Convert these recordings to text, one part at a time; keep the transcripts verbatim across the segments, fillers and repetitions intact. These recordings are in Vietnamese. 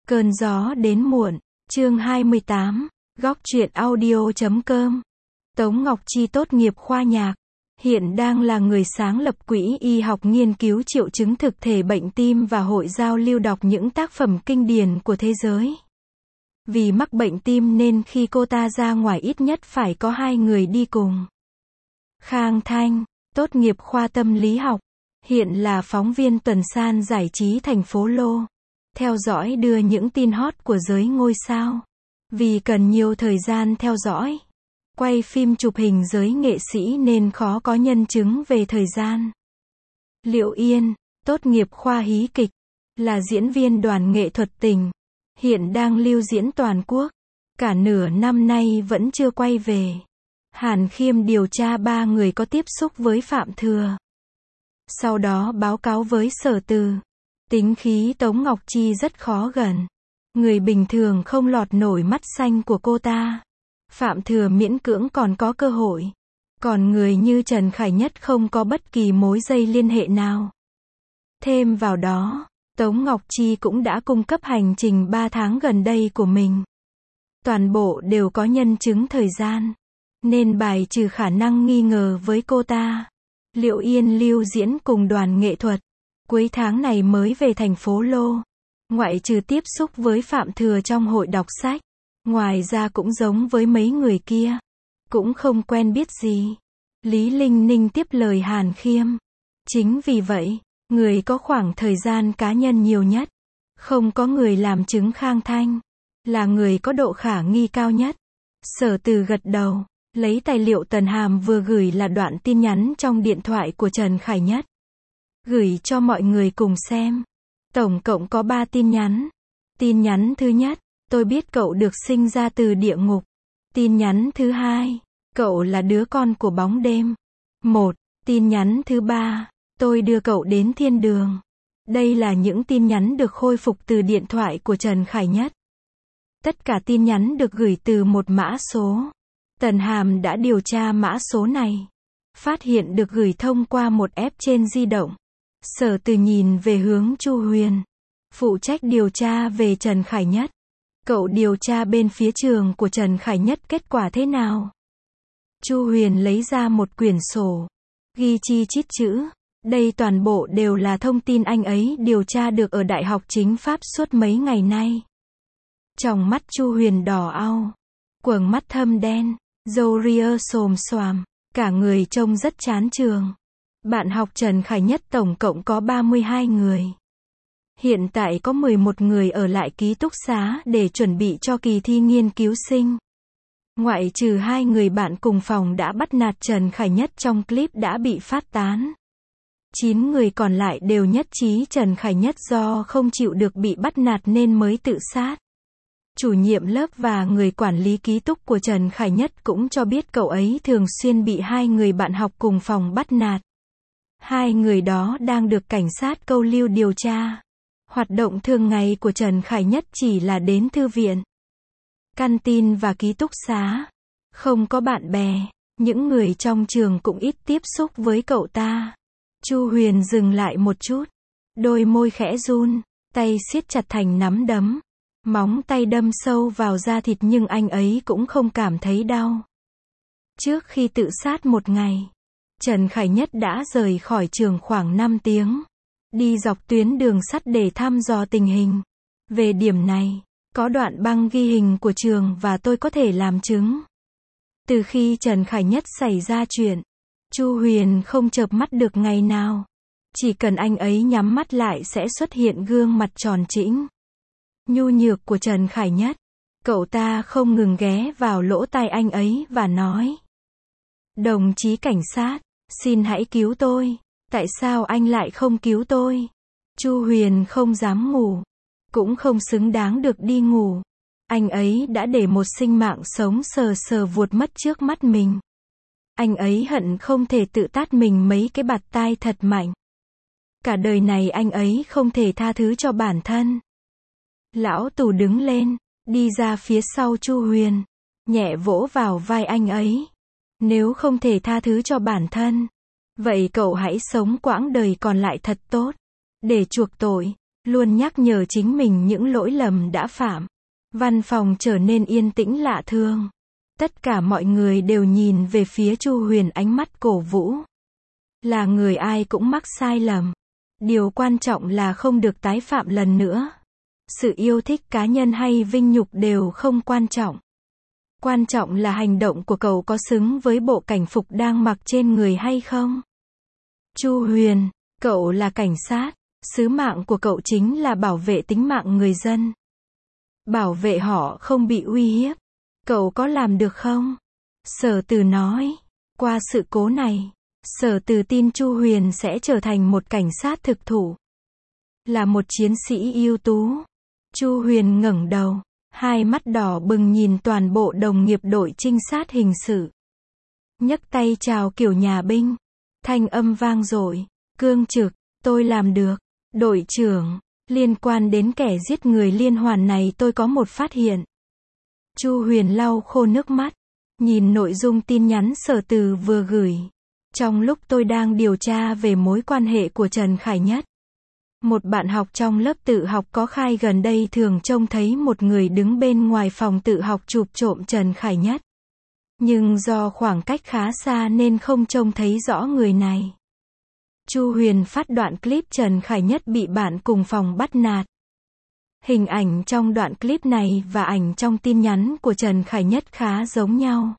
Cơn gió đến muộn, chương hai mươi tám, góc truyện audio chấm com. Tống Ngọc Chi tốt nghiệp khoa nhạc, hiện đang là người sáng lập quỹ y học nghiên cứu triệu chứng thực thể bệnh tim và hội giao lưu đọc những tác phẩm kinh điển của thế giới. Vì mắc bệnh tim nên khi cô ta ra ngoài ít nhất phải có hai người đi cùng. Khang Thanh, tốt nghiệp khoa tâm lý học, hiện là phóng viên tuần san giải trí thành phố Lô. Theo dõi đưa những tin hot của giới ngôi sao. Vì cần nhiều thời gian theo dõi, quay phim chụp hình giới nghệ sĩ nên khó có nhân chứng về thời gian. Liệu Yên, tốt nghiệp khoa hí kịch, là diễn viên đoàn nghệ thuật tỉnh, hiện đang lưu diễn toàn quốc, cả nửa năm nay vẫn chưa quay về. Hàn Khiêm điều tra ba người có tiếp xúc với Phạm Thừa, sau đó báo cáo với Sở Từ. Tính khí Tống Ngọc Chi rất khó gần, người bình thường không lọt nổi mắt xanh của cô ta. Phạm Thừa miễn cưỡng còn có cơ hội, còn người như Trần Khải Nhất không có bất kỳ mối dây liên hệ nào. Thêm vào đó, Tống Ngọc Chi cũng đã cung cấp hành trình ba tháng gần đây của mình. Toàn bộ đều có nhân chứng thời gian, nên bài trừ khả năng nghi ngờ với cô ta. Liệu Yên lưu diễn cùng đoàn nghệ thuật, cuối tháng này mới về thành phố Lô. Ngoại trừ tiếp xúc với Phạm Thừa trong hội đọc sách, ngoài ra cũng giống với mấy người kia, cũng không quen biết gì. Lý Linh Ninh tiếp lời Hàn Khiêm. Chính vì vậy, người có khoảng thời gian cá nhân nhiều nhất, không có người làm chứng Khang Thanh, là người có độ khả nghi cao nhất. Sở Từ gật đầu, lấy tài liệu Tần Hàm vừa gửi là đoạn tin nhắn trong điện thoại của Trần Khải Nhất, gửi cho mọi người cùng xem. Tổng cộng có ba tin nhắn. Tin nhắn thứ nhất, tôi biết cậu được sinh ra từ địa ngục. Tin nhắn thứ hai, cậu là đứa con của bóng đêm. Một. Tin nhắn thứ ba, tôi đưa cậu đến thiên đường. Đây là những tin nhắn được khôi phục từ điện thoại của Trần Khải Nhất. Tất cả tin nhắn được gửi từ một mã số. Tần Hàm đã điều tra mã số này, phát hiện được gửi thông qua một app trên di động. Sở Từ nhìn về hướng Chu Huyền, phụ trách điều tra về Trần Khải Nhất. Cậu điều tra bên phía trường của Trần Khải Nhất kết quả thế nào? Chu Huyền lấy ra một quyển sổ, ghi chi chít chữ. Đây toàn bộ đều là thông tin anh ấy điều tra được ở Đại học Chính Pháp suốt mấy ngày nay. Tròng mắt Chu Huyền đỏ au, quầng mắt thâm đen, râu ria xồm xoàm, cả người trông rất chán trường. Bạn học Trần Khải Nhất tổng cộng có ba mươi hai người. Hiện tại có mười một người ở lại ký túc xá để chuẩn bị cho kỳ thi nghiên cứu sinh. Ngoại trừ hai người bạn cùng phòng đã bắt nạt Trần Khải Nhất trong clip đã bị phát tán. chín người còn lại đều nhất trí Trần Khải Nhất do không chịu được bị bắt nạt nên mới tự sát. Chủ nhiệm lớp và người quản lý ký túc của Trần Khải Nhất cũng cho biết cậu ấy thường xuyên bị hai người bạn học cùng phòng bắt nạt. Hai người đó đang được cảnh sát câu lưu điều tra. Hoạt động thường ngày của Trần Khải Nhất chỉ là đến thư viện, căn tin và ký túc xá. Không có bạn bè, những người trong trường cũng ít tiếp xúc với cậu ta. Chu Huyền dừng lại một chút, đôi môi khẽ run, tay siết chặt thành nắm đấm. Móng tay đâm sâu vào da thịt nhưng anh ấy cũng không cảm thấy đau. Trước khi tự sát một ngày, Trần Khải Nhất đã rời khỏi trường khoảng năm tiếng, đi dọc tuyến đường sắt để thăm dò tình hình. Về điểm này, có đoạn băng ghi hình của trường và tôi có thể làm chứng. Từ khi Trần Khải Nhất xảy ra chuyện, Chu Huyền không chợp mắt được ngày nào. Chỉ cần anh ấy nhắm mắt lại sẽ xuất hiện gương mặt tròn trĩnh, nhu nhược của Trần Khải Nhất. Cậu ta không ngừng ghé vào lỗ tai anh ấy và nói: Đồng chí cảnh sát, xin hãy cứu tôi. Tại sao anh lại không cứu tôi? Chu Huyền không dám ngủ, cũng không xứng đáng được đi ngủ. Anh ấy đã để một sinh mạng sống sờ sờ vụt mất trước mắt mình. Anh ấy hận không thể tự tát mình mấy cái bạt tai thật mạnh. Cả đời này anh ấy không thể tha thứ cho bản thân. Lão Tù đứng lên, đi ra phía sau Chu Huyền, nhẹ vỗ vào vai anh ấy. Nếu không thể tha thứ cho bản thân, vậy cậu hãy sống quãng đời còn lại thật tốt, để chuộc tội. luôn nhắc nhở chính mình những lỗi lầm đã phạm. Văn phòng trở nên yên tĩnh lạ thường. Tất cả mọi người đều nhìn về phía Chu Huyền ánh mắt cổ vũ. Là người ai cũng mắc sai lầm. Điều quan trọng là không được tái phạm lần nữa. Sự yêu thích cá nhân hay vinh nhục đều không quan trọng. Quan trọng là hành động của cậu có xứng với bộ cảnh phục đang mặc trên người hay không? Chu Huyền, cậu là cảnh sát. Sứ mạng của cậu chính là bảo vệ tính mạng người dân. Bảo vệ họ không bị uy hiếp. Cậu có làm được không? Sở Từ nói. Qua sự cố này, Sở Từ tin Chu Huyền sẽ trở thành một cảnh sát thực thụ. Là một chiến sĩ ưu tú. Chu Huyền ngẩng đầu. Hai mắt đỏ bừng nhìn toàn bộ đồng nghiệp đội trinh sát hình sự. Nhấc tay chào kiểu nhà binh. Thanh âm vang dội. Cương trực, tôi làm được. Đội trưởng, liên quan đến kẻ giết người liên hoàn này tôi có một phát hiện. Chu Huyền lau khô nước mắt. Nhìn nội dung tin nhắn Sở Từ vừa gửi. Trong lúc tôi đang điều tra về mối quan hệ của Trần Khải Nhất. Một bạn học trong lớp tự học có khai gần đây thường trông thấy một người đứng bên ngoài phòng tự học chụp trộm Trần Khải Nhất. Nhưng do khoảng cách khá xa nên không trông thấy rõ người này. Chu Huyền phát đoạn clip Trần Khải Nhất bị bạn cùng phòng bắt nạt. Hình ảnh trong đoạn clip này và ảnh trong tin nhắn của Trần Khải Nhất khá giống nhau.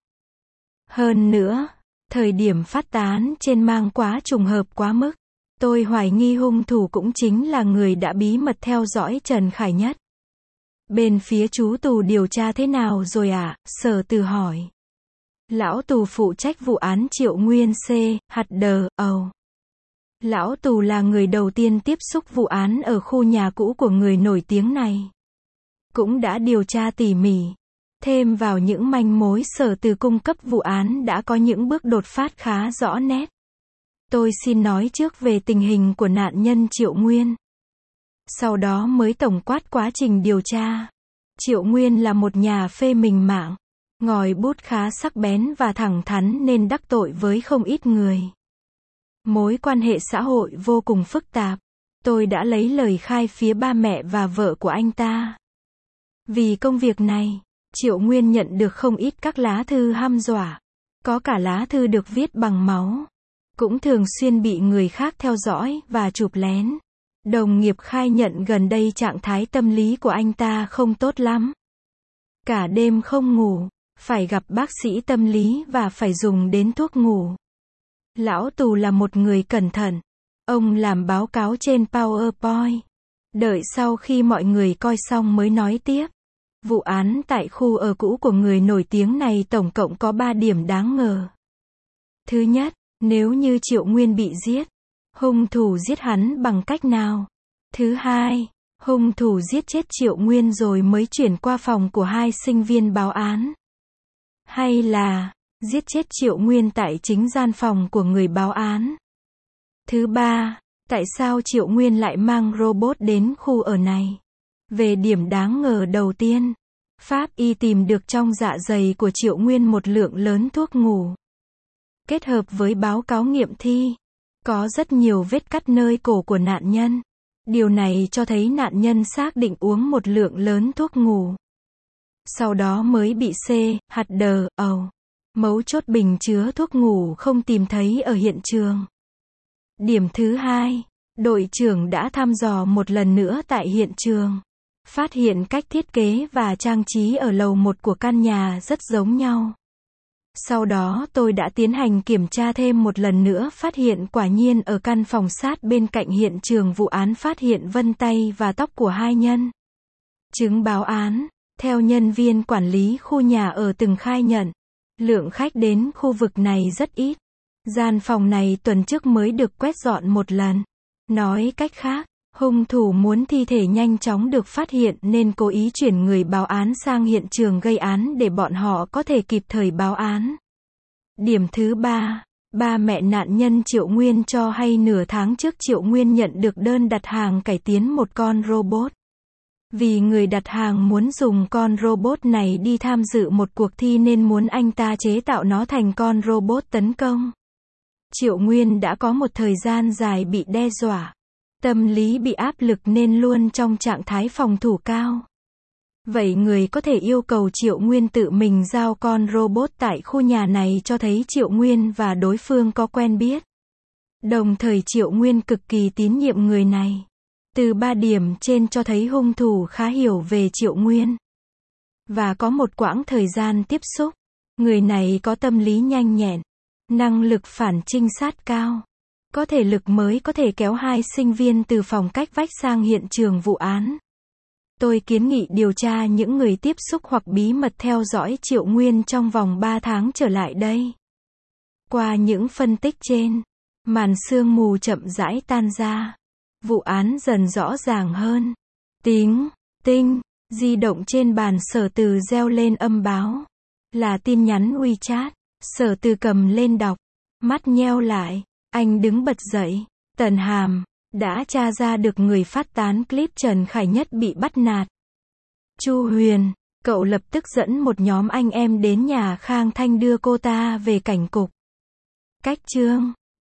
Hơn nữa, thời điểm phát tán trên mang quá trùng hợp quá mức. Tôi hoài nghi hung thủ cũng chính là người đã bí mật theo dõi Trần Khải Nhất. Bên phía chú tù điều tra thế nào rồi ạ? À? Sở Từ hỏi. Lão tù phụ trách vụ án Triệu Nguyên C. Hạt đờ, ầu. Lão tù là người đầu tiên tiếp xúc vụ án ở khu nhà cũ của người nổi tiếng này. Cũng đã điều tra tỉ mỉ. Thêm vào những manh mối Sở Từ cung cấp vụ án đã có những bước đột phát khá rõ nét. Tôi xin nói trước về tình hình của nạn nhân Triệu Nguyên. Sau đó mới tổng quát quá trình điều tra. Triệu Nguyên là một nhà phê bình mạng. Ngòi bút khá sắc bén và thẳng thắn nên đắc tội với không ít người. Mối quan hệ xã hội vô cùng phức tạp. Tôi đã lấy lời khai phía ba mẹ và vợ của anh ta. Vì công việc này, Triệu Nguyên nhận được không ít các lá thư hăm dọa. Có cả lá thư được viết bằng máu. Cũng thường xuyên bị người khác theo dõi và chụp lén. Đồng nghiệp khai nhận gần đây trạng thái tâm lý của anh ta không tốt lắm. Cả đêm không ngủ, phải gặp bác sĩ tâm lý và phải dùng đến thuốc ngủ. Lão tù là một người cẩn thận. Ông làm báo cáo trên PowerPoint. Đợi sau khi mọi người coi xong mới nói tiếp. Vụ án tại khu ở cũ của người nổi tiếng này tổng cộng có ba điểm đáng ngờ. Thứ nhất, nếu như Triệu Nguyên bị giết, hung thủ giết hắn bằng cách nào? Thứ hai, hung thủ giết chết Triệu Nguyên rồi mới chuyển qua phòng của hai sinh viên báo án. Hay là, giết chết Triệu Nguyên tại chính gian phòng của người báo án. Thứ ba, tại sao Triệu Nguyên lại mang robot đến khu ở này? Về điểm đáng ngờ đầu tiên, pháp y tìm được trong dạ dày của Triệu Nguyên một lượng lớn thuốc ngủ. Kết hợp với báo cáo nghiệm thi, có rất nhiều vết cắt nơi cổ của nạn nhân. Điều này cho thấy nạn nhân xác định uống một lượng lớn thuốc ngủ. Sau đó mới bị C, hạt đờ, ầu. Mấu chốt bình chứa thuốc ngủ không tìm thấy ở hiện trường. Điểm thứ hai, đội trưởng đã thăm dò một lần nữa tại hiện trường. Phát hiện cách thiết kế và trang trí ở lầu một của căn nhà rất giống nhau. Sau đó tôi đã tiến hành kiểm tra thêm một lần nữa, phát hiện quả nhiên ở căn phòng sát bên cạnh hiện trường vụ án phát hiện vân tay và tóc của hai nhân chứng báo án. Theo nhân viên quản lý khu nhà ở từng khai nhận, lượng khách đến khu vực này rất ít. Gian phòng này tuần trước mới được quét dọn một lần. Nói cách khác, hung thủ muốn thi thể nhanh chóng được phát hiện nên cố ý chuyển người báo án sang hiện trường gây án để bọn họ có thể kịp thời báo án. Điểm thứ ba, ba mẹ nạn nhân Triệu Nguyên cho hay nửa tháng trước Triệu Nguyên nhận được đơn đặt hàng cải tiến một con robot. Vì người đặt hàng muốn dùng con robot này đi tham dự một cuộc thi nên muốn anh ta chế tạo nó thành con robot tấn công. Triệu Nguyên đã có một thời gian dài bị đe dọa. Tâm lý bị áp lực nên luôn trong trạng thái phòng thủ cao. Vậy người có thể yêu cầu Triệu Nguyên tự mình giao con robot tại khu nhà này cho thấy Triệu Nguyên và đối phương có quen biết. Đồng thời Triệu Nguyên cực kỳ tín nhiệm người này. Từ ba điểm trên cho thấy hung thủ khá hiểu về Triệu Nguyên. Và có một quãng thời gian tiếp xúc. Người này có tâm lý nhanh nhẹn, năng lực phản trinh sát cao. Có thể lực mới có thể kéo hai sinh viên từ phòng cách vách sang hiện trường vụ án. Tôi kiến nghị điều tra những người tiếp xúc hoặc bí mật theo dõi Triệu Nguyên trong vòng ba tháng trở lại đây. Qua những phân tích trên, màn sương mù chậm rãi tan ra. Vụ án dần rõ ràng hơn. Tiếng, tinh, di động trên bàn Sở Từ reo lên âm báo. Là tin nhắn WeChat. Sở Từ cầm lên đọc. Mắt nheo lại. Anh đứng bật dậy. Tần Hàm đã tra ra được người phát tán clip Trần Khải Nhất bị bắt nạt. Chu Huyền, cậu lập tức dẫn một nhóm anh em đến nhà Khang Thanh đưa cô ta về cảnh cục. Cách chương